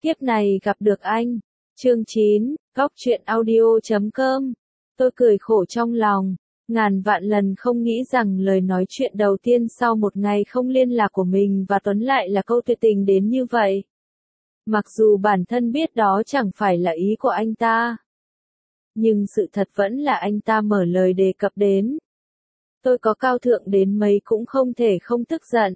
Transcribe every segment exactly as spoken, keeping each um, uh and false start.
Kiếp này gặp được anh. Chương chín, Góc truyện audio chấm com. Tôi cười khổ trong lòng, ngàn vạn lần không nghĩ rằng lời nói chuyện đầu tiên sau một ngày không liên lạc của mình và Tuấn lại là câu tuyệt tình đến như vậy. Mặc dù bản thân biết đó chẳng phải là ý của anh ta, nhưng sự thật vẫn là anh ta mở lời đề cập đến. Tôi có cao thượng đến mấy cũng không thể không tức giận.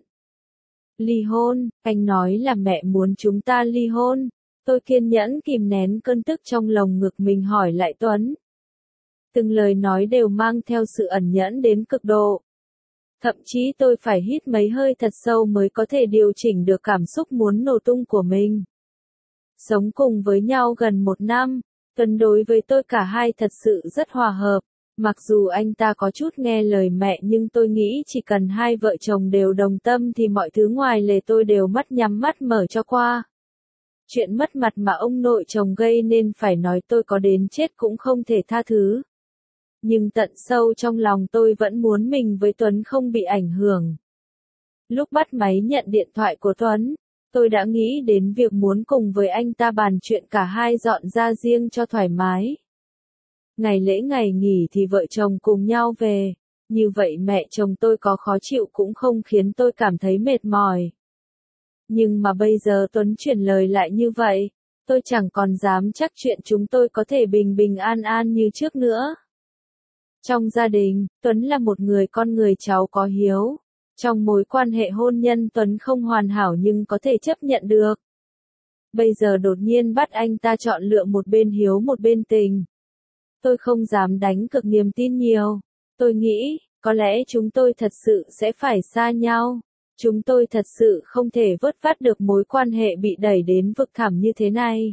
Ly hôn, anh nói là mẹ muốn chúng ta ly hôn. Tôi kiên nhẫn kìm nén cơn tức trong lồng ngực mình hỏi lại Tuấn. Từng lời nói đều mang theo sự ẩn nhẫn đến cực độ. Thậm chí tôi phải hít mấy hơi thật sâu mới có thể điều chỉnh được cảm xúc muốn nổ tung của mình. Sống cùng với nhau gần một năm, Tuấn đối với tôi cả hai thật sự rất hòa hợp. Mặc dù anh ta có chút nghe lời mẹ nhưng tôi nghĩ chỉ cần hai vợ chồng đều đồng tâm thì mọi thứ ngoài lề tôi đều mắt nhắm mắt mở cho qua. Chuyện mất mặt mà ông nội chồng gây nên phải nói tôi có đến chết cũng không thể tha thứ. Nhưng tận sâu trong lòng tôi vẫn muốn mình với Tuấn không bị ảnh hưởng. Lúc bắt máy nhận điện thoại của Tuấn, tôi đã nghĩ đến việc muốn cùng với anh ta bàn chuyện cả hai dọn ra riêng cho thoải mái. Ngày lễ ngày nghỉ thì vợ chồng cùng nhau về, như vậy mẹ chồng tôi có khó chịu cũng không khiến tôi cảm thấy mệt mỏi. Nhưng mà bây giờ Tuấn chuyển lời lại như vậy, tôi chẳng còn dám chắc chuyện chúng tôi có thể bình bình an an như trước nữa. Trong gia đình, Tuấn là một người con người cháu có hiếu. Trong mối quan hệ hôn nhân Tuấn không hoàn hảo nhưng có thể chấp nhận được. Bây giờ đột nhiên bắt anh ta chọn lựa một bên hiếu một bên tình. Tôi không dám đánh cược niềm tin nhiều. Tôi nghĩ, có lẽ chúng tôi thật sự sẽ phải xa nhau. Chúng tôi thật sự không thể vớt vát được mối quan hệ bị đẩy đến vực thẳm như thế này.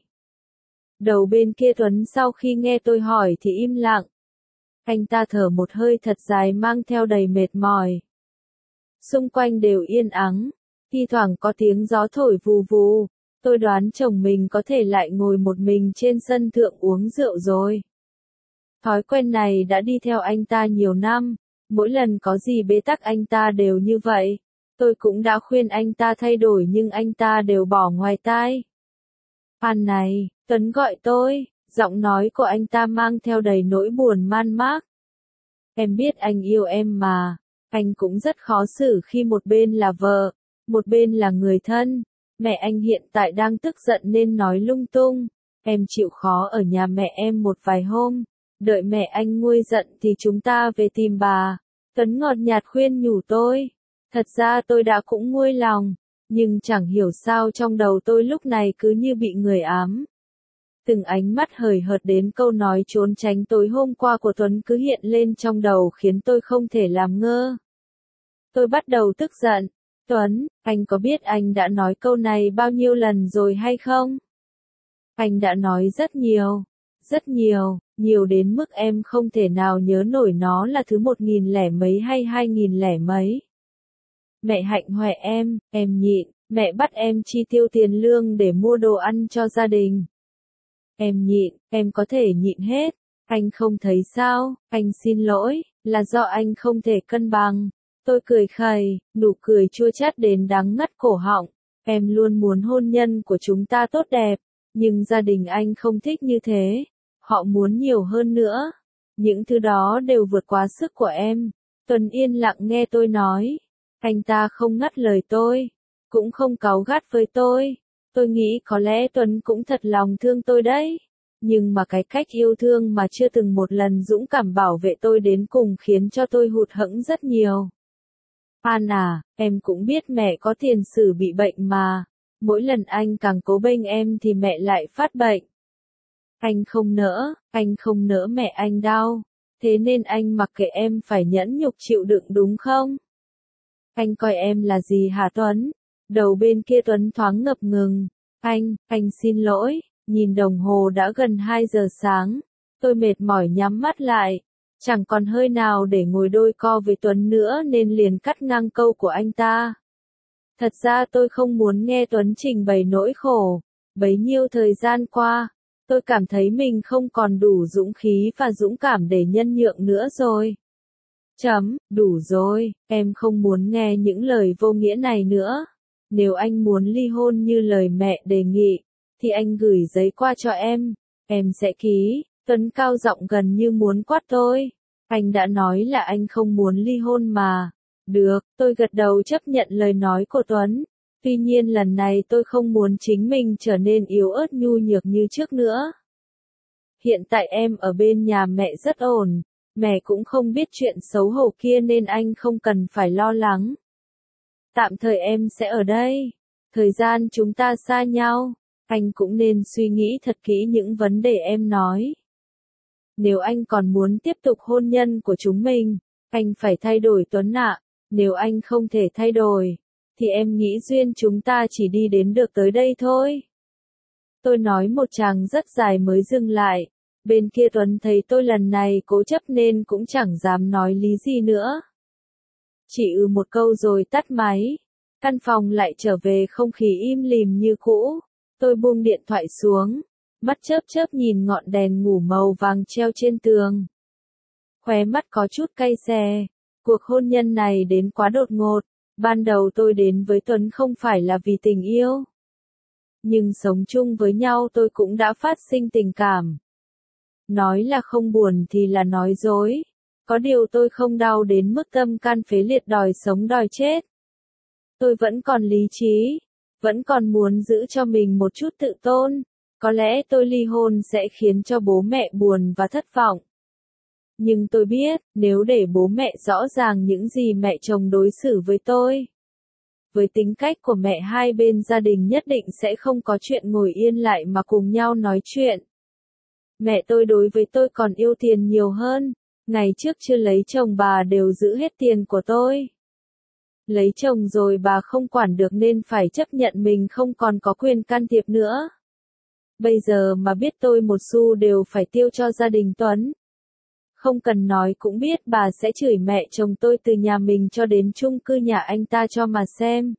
Đầu bên kia Tuấn sau khi nghe tôi hỏi thì im lặng. Anh ta thở một hơi thật dài mang theo đầy mệt mỏi. Xung quanh đều yên ắng, thi thoảng có tiếng gió thổi vù vù. Tôi đoán chồng mình có thể lại ngồi một mình trên sân thượng uống rượu rồi. Thói quen này đã đi theo anh ta nhiều năm, mỗi lần có gì bế tắc anh ta đều như vậy. Tôi cũng đã khuyên anh ta thay đổi nhưng anh ta đều bỏ ngoài tai. Phan này, Tuấn gọi tôi, giọng nói của anh ta mang theo đầy nỗi buồn man mác. Em biết anh yêu em mà, anh cũng rất khó xử khi một bên là vợ, một bên là người thân. Mẹ anh hiện tại đang tức giận nên nói lung tung, em chịu khó ở nhà mẹ em một vài hôm, đợi mẹ anh nguôi giận thì chúng ta về tìm bà. Tuấn ngọt nhạt khuyên nhủ tôi. Thật ra tôi đã cũng nguôi lòng, nhưng chẳng hiểu sao trong đầu tôi lúc này cứ như bị người ám. Từng ánh mắt hời hợt đến câu nói trốn tránh tối hôm qua của Tuấn cứ hiện lên trong đầu khiến tôi không thể làm ngơ. Tôi bắt đầu tức giận. Tuấn, anh có biết anh đã nói câu này bao nhiêu lần rồi hay không? Anh đã nói rất nhiều, rất nhiều, nhiều đến mức em không thể nào nhớ nổi nó là thứ một nghìn lẻ mấy hay hai nghìn lẻ mấy. Mẹ hạnh hoẹ em, em nhịn, mẹ bắt em chi tiêu tiền lương để mua đồ ăn cho gia đình. Em nhịn, em có thể nhịn hết, anh không thấy sao, anh xin lỗi, là do anh không thể cân bằng. Tôi cười khẩy, nụ cười chua chát đến đắng ngắt cổ họng. Em luôn muốn hôn nhân của chúng ta tốt đẹp, nhưng gia đình anh không thích như thế. Họ muốn nhiều hơn nữa. Những thứ đó đều vượt quá sức của em. Tuấn yên lặng nghe tôi nói. Anh ta không ngắt lời tôi, cũng không cáu gắt với tôi. Tôi nghĩ có lẽ Tuấn cũng thật lòng thương tôi đấy. Nhưng mà cái cách yêu thương mà chưa từng một lần dũng cảm bảo vệ tôi đến cùng khiến cho tôi hụt hẫng rất nhiều. Phan à, em cũng biết mẹ có tiền sử bị bệnh mà. Mỗi lần anh càng cố bênh em thì mẹ lại phát bệnh. Anh không nỡ, anh không nỡ mẹ anh đau. Thế nên anh mặc kệ em phải nhẫn nhục chịu đựng đúng không? Anh coi em là gì hả Tuấn? Đầu bên kia Tuấn thoáng ngập ngừng. Anh, anh xin lỗi. Nhìn đồng hồ đã gần hai giờ sáng. Tôi mệt mỏi nhắm mắt lại. Chẳng còn hơi nào để ngồi đôi co với Tuấn nữa nên liền cắt ngang câu của anh ta. Thật ra tôi không muốn nghe Tuấn trình bày nỗi khổ. Bấy nhiêu thời gian qua, tôi cảm thấy mình không còn đủ dũng khí và dũng cảm để nhân nhượng nữa rồi. Chấm, đủ rồi, em không muốn nghe những lời vô nghĩa này nữa. Nếu anh muốn ly hôn như lời mẹ đề nghị, thì anh gửi giấy qua cho em, em sẽ ký. Tuấn cao giọng gần như muốn quát tôi. Anh đã nói là anh không muốn ly hôn mà. Được, tôi gật đầu chấp nhận lời nói của Tuấn. Tuy nhiên lần này tôi không muốn chính mình trở nên yếu ớt nhu nhược như trước nữa. Hiện tại em ở bên nhà mẹ rất ổn, mẹ cũng không biết chuyện xấu hổ kia nên anh không cần phải lo lắng. Tạm thời em sẽ ở đây. Thời gian chúng ta xa nhau, anh cũng nên suy nghĩ thật kỹ những vấn đề em nói. Nếu anh còn muốn tiếp tục hôn nhân của chúng mình, anh phải thay đổi Tuấn ạ. Nếu anh không thể thay đổi, thì em nghĩ duyên chúng ta chỉ đi đến được tới đây thôi. Tôi nói một tràng rất dài mới dừng lại. Bên kia Tuấn thấy tôi lần này cố chấp nên cũng chẳng dám nói lý gì nữa. Chỉ ừ một câu rồi tắt máy. Căn phòng lại trở về không khí im lìm như cũ. Tôi buông điện thoại xuống, mắt chớp chớp nhìn ngọn đèn ngủ màu vàng treo trên tường. Khóe mắt có chút cay xè. Cuộc hôn nhân này đến quá đột ngột. Ban đầu tôi đến với Tuấn không phải là vì tình yêu. Nhưng sống chung với nhau tôi cũng đã phát sinh tình cảm. Nói là không buồn thì là nói dối. Có điều tôi không đau đến mức tâm can phế liệt đòi sống đòi chết. Tôi vẫn còn lý trí, vẫn còn muốn giữ cho mình một chút tự tôn. Có lẽ tôi ly hôn sẽ khiến cho bố mẹ buồn và thất vọng. Nhưng tôi biết, nếu để bố mẹ rõ ràng những gì mẹ chồng đối xử với tôi, với tính cách của mẹ hai bên gia đình nhất định sẽ không có chuyện ngồi yên lại mà cùng nhau nói chuyện. Mẹ tôi đối với tôi còn yêu tiền nhiều hơn. Ngày trước chưa lấy chồng bà đều giữ hết tiền của tôi. Lấy chồng rồi bà không quản được nên phải chấp nhận mình không còn có quyền can thiệp nữa. Bây giờ mà biết tôi một xu đều phải tiêu cho gia đình Tuấn. Không cần nói cũng biết bà sẽ chửi mẹ chồng tôi từ nhà mình cho đến chung cư nhà anh ta cho mà xem.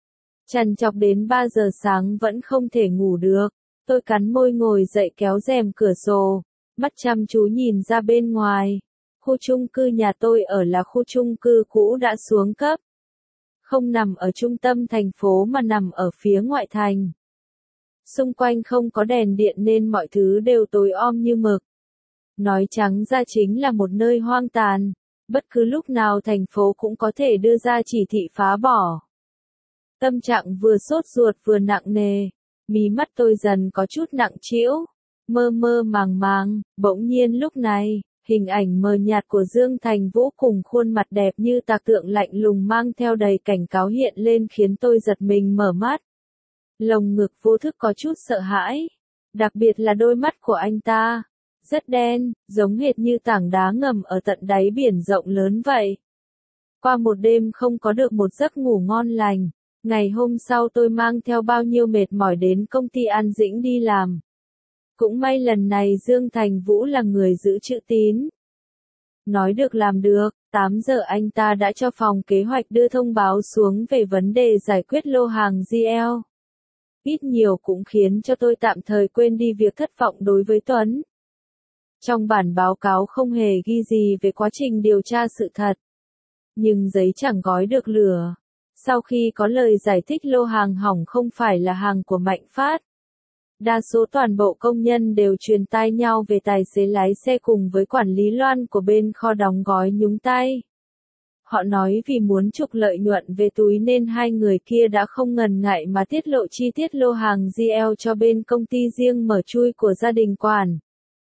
Trằn trọc đến ba giờ sáng vẫn không thể ngủ được. Tôi cắn môi ngồi dậy kéo rèm cửa sổ, mắt chăm chú nhìn ra bên ngoài. Khu chung cư nhà tôi ở là khu chung cư cũ đã xuống cấp. Không nằm ở trung tâm thành phố mà nằm ở phía ngoại thành. Xung quanh không có đèn điện nên mọi thứ đều tối om như mực. Nói trắng ra chính là một nơi hoang tàn. Bất cứ lúc nào thành phố cũng có thể đưa ra chỉ thị phá bỏ. Tâm trạng vừa sốt ruột vừa nặng nề. Mí mắt tôi dần có chút nặng trĩu, mơ mơ màng màng. Bỗng nhiên lúc này, hình ảnh mờ nhạt của Dương Thành Vũ cùng khuôn mặt đẹp như tạc tượng lạnh lùng mang theo đầy cảnh cáo hiện lên khiến tôi giật mình mở mắt. Lồng ngực vô thức có chút sợ hãi, đặc biệt là đôi mắt của anh ta, rất đen, giống hệt như tảng đá ngầm ở tận đáy biển rộng lớn vậy. Qua một đêm không có được một giấc ngủ ngon lành, ngày hôm sau tôi mang theo bao nhiêu mệt mỏi đến công ty An Dĩnh đi làm. Cũng may lần này Dương Thành Vũ là người giữ chữ tín. Nói được làm được, tám giờ anh ta đã cho phòng kế hoạch đưa thông báo xuống về vấn đề giải quyết lô hàng giê lờ. Ít nhiều cũng khiến cho tôi tạm thời quên đi việc thất vọng đối với Tuấn. Trong bản báo cáo không hề ghi gì về quá trình điều tra sự thật. Nhưng giấy chẳng gói được lửa. Sau khi có lời giải thích lô hàng hỏng không phải là hàng của Mạnh Phát. Đa số toàn bộ công nhân đều truyền tai nhau về tài xế lái xe cùng với quản lý Loan của bên kho đóng gói nhúng tay. Họ nói vì muốn trục lợi nhuận về túi nên hai người kia đã không ngần ngại mà tiết lộ chi tiết lô hàng giê lờ cho bên công ty riêng mở chui của gia đình quản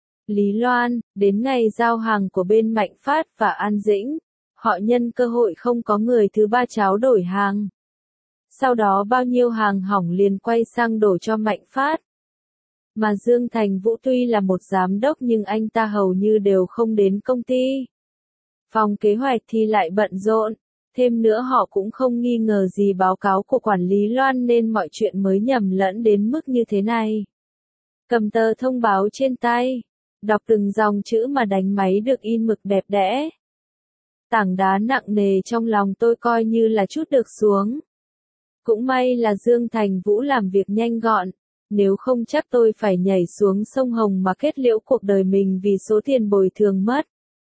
Lý Loan. Đến ngày giao hàng của bên Mạnh Phát và An Dĩnh, họ nhân cơ hội không có người thứ ba tráo đổi hàng. Sau đó bao nhiêu hàng hỏng liền quay sang đổ cho Mạnh Phát. Mà Dương Thành Vũ tuy là một giám đốc nhưng anh ta hầu như đều không đến công ty. Phòng kế hoạch thì lại bận rộn. Thêm nữa họ cũng không nghi ngờ gì báo cáo của quản lý Loan nên mọi chuyện mới nhầm lẫn đến mức như thế này. Cầm tờ thông báo trên tay, đọc từng dòng chữ mà đánh máy được in mực đẹp đẽ. Tảng đá nặng nề trong lòng tôi coi như là chút được xuống. Cũng may là Dương Thành Vũ làm việc nhanh gọn, nếu không chắc tôi phải nhảy xuống sông Hồng mà kết liễu cuộc đời mình vì số tiền bồi thường mất.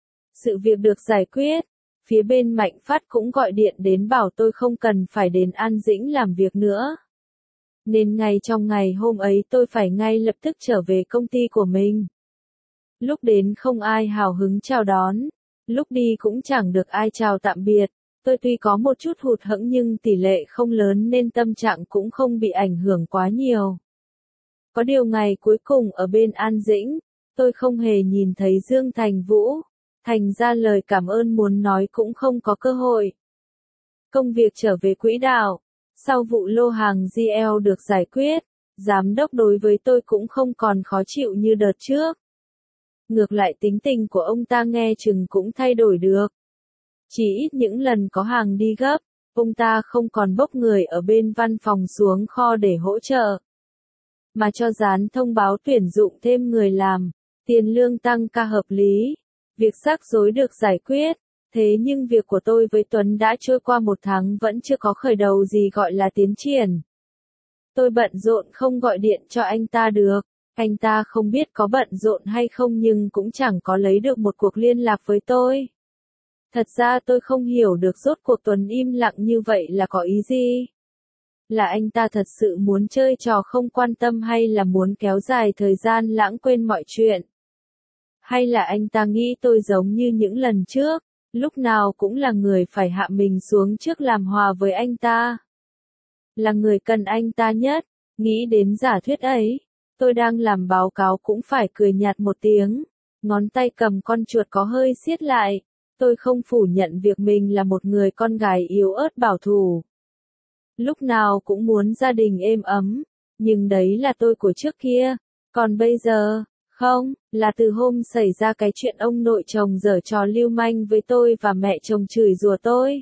Sự việc được giải quyết, phía bên Mạnh Phát cũng gọi điện đến bảo tôi không cần phải đến An Dĩnh làm việc nữa. Nên ngay trong ngày hôm ấy tôi phải ngay lập tức trở về công ty của mình. Lúc đến không ai hào hứng chào đón, lúc đi cũng chẳng được ai chào tạm biệt. Tôi tuy có một chút hụt hẫng nhưng tỷ lệ không lớn nên tâm trạng cũng không bị ảnh hưởng quá nhiều. Có điều ngày cuối cùng ở bên An Dĩnh, tôi không hề nhìn thấy Dương Thành Vũ, thành ra lời cảm ơn muốn nói cũng không có cơ hội. Công việc trở về quỹ đạo, sau vụ lô hàng giê lờ được giải quyết, giám đốc đối với tôi cũng không còn khó chịu như đợt trước. Ngược lại tính tình của ông ta nghe chừng cũng thay đổi được. Chỉ ít những lần có hàng đi gấp, ông ta không còn bốc người ở bên văn phòng xuống kho để hỗ trợ, mà cho dán thông báo tuyển dụng thêm người làm, tiền lương tăng ca hợp lý, việc rắc rối được giải quyết. Thế nhưng việc của tôi với Tuấn đã trôi qua một tháng vẫn chưa có khởi đầu gì gọi là tiến triển. Tôi bận rộn không gọi điện cho anh ta được, anh ta không biết có bận rộn hay không nhưng cũng chẳng có lấy được một cuộc liên lạc với tôi. Thật ra tôi không hiểu được rốt cuộc Tuấn im lặng như vậy là có ý gì. Là anh ta thật sự muốn chơi trò không quan tâm hay là muốn kéo dài thời gian lãng quên mọi chuyện? Hay là anh ta nghĩ tôi giống như những lần trước, lúc nào cũng là người phải hạ mình xuống trước làm hòa với anh ta? Là người cần anh ta nhất, nghĩ đến giả thuyết ấy, tôi đang làm báo cáo cũng phải cười nhạt một tiếng, ngón tay cầm con chuột có hơi siết lại. Tôi không phủ nhận việc mình là một người con gái yếu ớt bảo thủ. Lúc nào cũng muốn gia đình êm ấm, nhưng đấy là tôi của trước kia. Còn bây giờ, không, là từ hôm xảy ra cái chuyện ông nội chồng giở trò lưu manh với tôi và mẹ chồng chửi rủa tôi.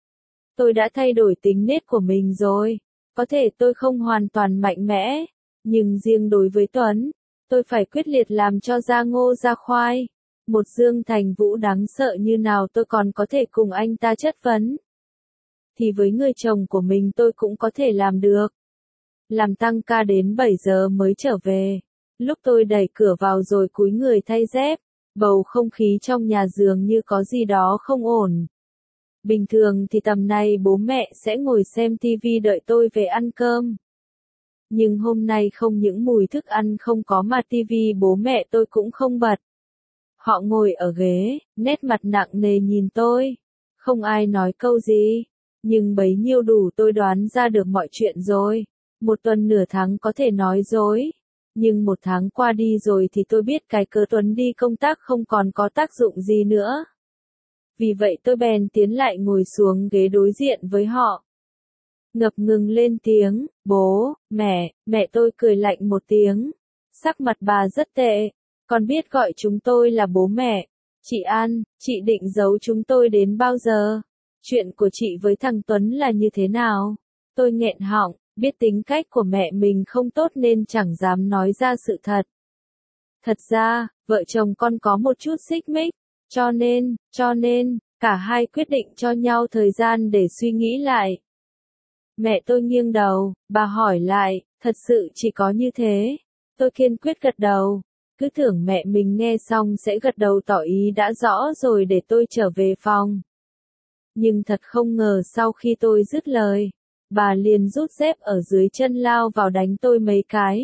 Tôi đã thay đổi tính nết của mình rồi. Có thể tôi không hoàn toàn mạnh mẽ, nhưng riêng đối với Tuấn, tôi phải quyết liệt làm cho ra ngô ra khoai. Một Dương Thành Vũ đáng sợ như nào tôi còn có thể cùng anh ta chất vấn. Thì với người chồng của mình tôi cũng có thể làm được. Làm tăng ca đến bảy giờ mới trở về. Lúc tôi đẩy cửa vào rồi cúi người thay dép, bầu không khí trong nhà dường như có gì đó không ổn. Bình thường thì tầm này bố mẹ sẽ ngồi xem tivi đợi tôi về ăn cơm. Nhưng hôm nay không những mùi thức ăn không có mà tivi bố mẹ tôi cũng không bật. Họ ngồi ở ghế, nét mặt nặng nề nhìn tôi. Không ai nói câu gì. Nhưng bấy nhiêu đủ tôi đoán ra được mọi chuyện rồi. Một tuần nửa tháng có thể nói dối. Nhưng một tháng qua đi rồi thì tôi biết cái cớ Tuấn đi công tác không còn có tác dụng gì nữa. Vì vậy tôi bèn tiến lại ngồi xuống ghế đối diện với họ. Ngập ngừng lên tiếng, bố, mẹ, mẹ tôi cười lạnh một tiếng. Sắc mặt bà rất tệ. Con biết gọi chúng tôi là bố mẹ. Chị An, chị định giấu chúng tôi đến bao giờ? Chuyện của chị với thằng Tuấn là như thế nào? Tôi nghẹn họng, biết tính cách của mẹ mình không tốt nên chẳng dám nói ra sự thật. Thật ra, vợ chồng con có một chút xích mích, cho nên, cho nên, cả hai quyết định cho nhau thời gian để suy nghĩ lại. Mẹ tôi nghiêng đầu, bà hỏi lại, thật sự chỉ có như thế? Tôi kiên quyết gật đầu. Cứ tưởng mẹ mình nghe xong sẽ gật đầu tỏ ý đã rõ rồi để tôi trở về phòng. Nhưng thật không ngờ sau khi tôi dứt lời, bà liền rút dép ở dưới chân lao vào đánh tôi mấy cái.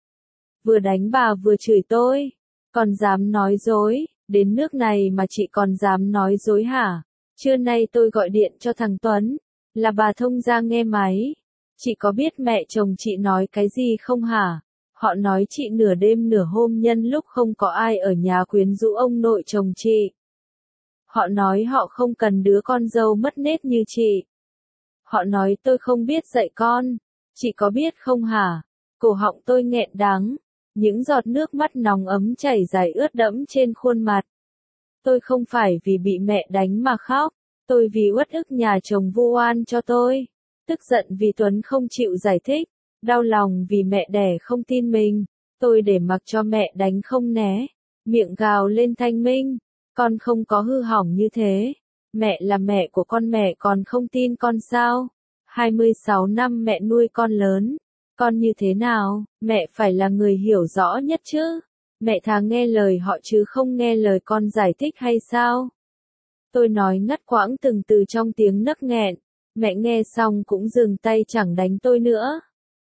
Vừa đánh bà vừa chửi tôi. Còn dám nói dối, đến nước này mà chị còn dám nói dối hả? Trưa nay tôi gọi điện cho thằng Tuấn, là bà thông ra nghe máy. Chị có biết mẹ chồng chị nói cái gì không hả? Họ nói chị nửa đêm nửa hôm nhân lúc không có ai ở nhà quyến rũ ông nội chồng chị. Họ nói họ không cần đứa con dâu mất nết như chị. Họ nói tôi không biết dạy con. Chị có biết không hả? Cổ họng tôi nghẹn đắng. Những giọt nước mắt nóng ấm chảy dài ướt đẫm trên khuôn mặt. Tôi không phải vì bị mẹ đánh mà khóc. Tôi vì uất ức nhà chồng vu oan cho tôi. Tức giận vì Tuấn không chịu giải thích. Đau lòng vì mẹ đẻ không tin mình. Tôi để mặc cho mẹ đánh không né. Miệng gào lên thanh minh. Con không có hư hỏng như thế. Mẹ là mẹ của con, mẹ còn không tin con sao? hai mươi sáu năm mẹ nuôi con lớn. Con như thế nào? Mẹ phải là người hiểu rõ nhất chứ. Mẹ thà nghe lời họ chứ không nghe lời con giải thích hay sao? Tôi nói ngắt quãng từng từ trong tiếng nấc nghẹn. Mẹ nghe xong cũng dừng tay chẳng đánh tôi nữa.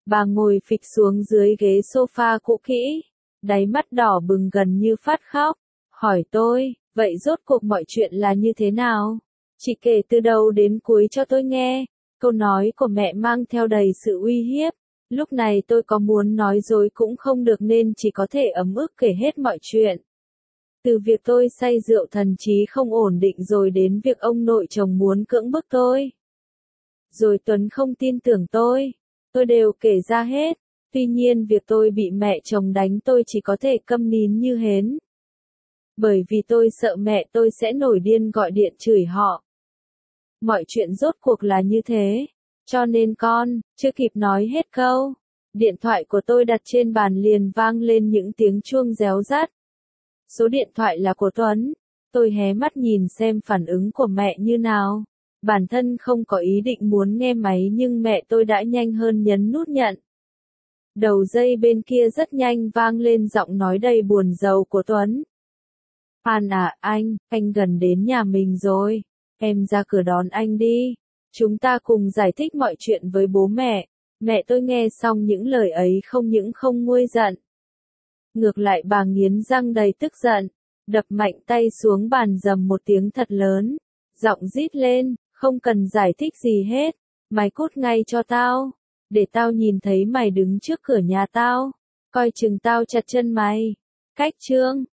Bà ngồi phịch xuống dưới ghế sofa cũ kỹ, đáy mắt đỏ bừng gần như phát khóc, hỏi tôi, vậy rốt cuộc mọi chuyện là như thế nào? Chị kể từ đầu đến cuối cho tôi nghe. Câu nói của mẹ mang theo đầy sự uy hiếp. Lúc này tôi có muốn nói dối cũng không được nên chỉ có thể ấm ức kể hết mọi chuyện. Từ việc tôi say rượu thần trí không ổn định rồi đến việc ông nội chồng muốn cưỡng bức tôi. Rồi Tuấn không tin tưởng tôi. Tôi đều kể ra hết. Tuy nhiên việc tôi bị mẹ chồng đánh tôi chỉ có thể câm nín như hến. Bởi vì tôi sợ mẹ tôi sẽ nổi điên gọi điện chửi họ. Mọi chuyện rốt cuộc là như thế. Cho nên con, chưa kịp nói hết câu. Điện thoại của tôi đặt trên bàn liền vang lên những tiếng chuông réo rắt. Số điện thoại là của Tuấn. Tôi hé mắt nhìn xem phản ứng của mẹ như nào. Bản thân không có ý định muốn nghe máy nhưng mẹ tôi đã nhanh hơn nhấn nút nhận. Đầu dây bên kia rất nhanh vang lên giọng nói đầy buồn rầu của Tuấn. An à, anh, anh gần đến nhà mình rồi. Em ra cửa đón anh đi. Chúng ta cùng giải thích mọi chuyện với bố mẹ. Mẹ tôi nghe xong những lời ấy không những không nguôi giận. Ngược lại bà nghiến răng đầy tức giận. Đập mạnh tay xuống bàn dầm một tiếng thật lớn. Giọng rít lên, không cần giải thích gì hết. Mày cút ngay cho tao. Để tao nhìn thấy mày đứng trước cửa nhà tao. Coi chừng tao chặt chân mày. Cách chương.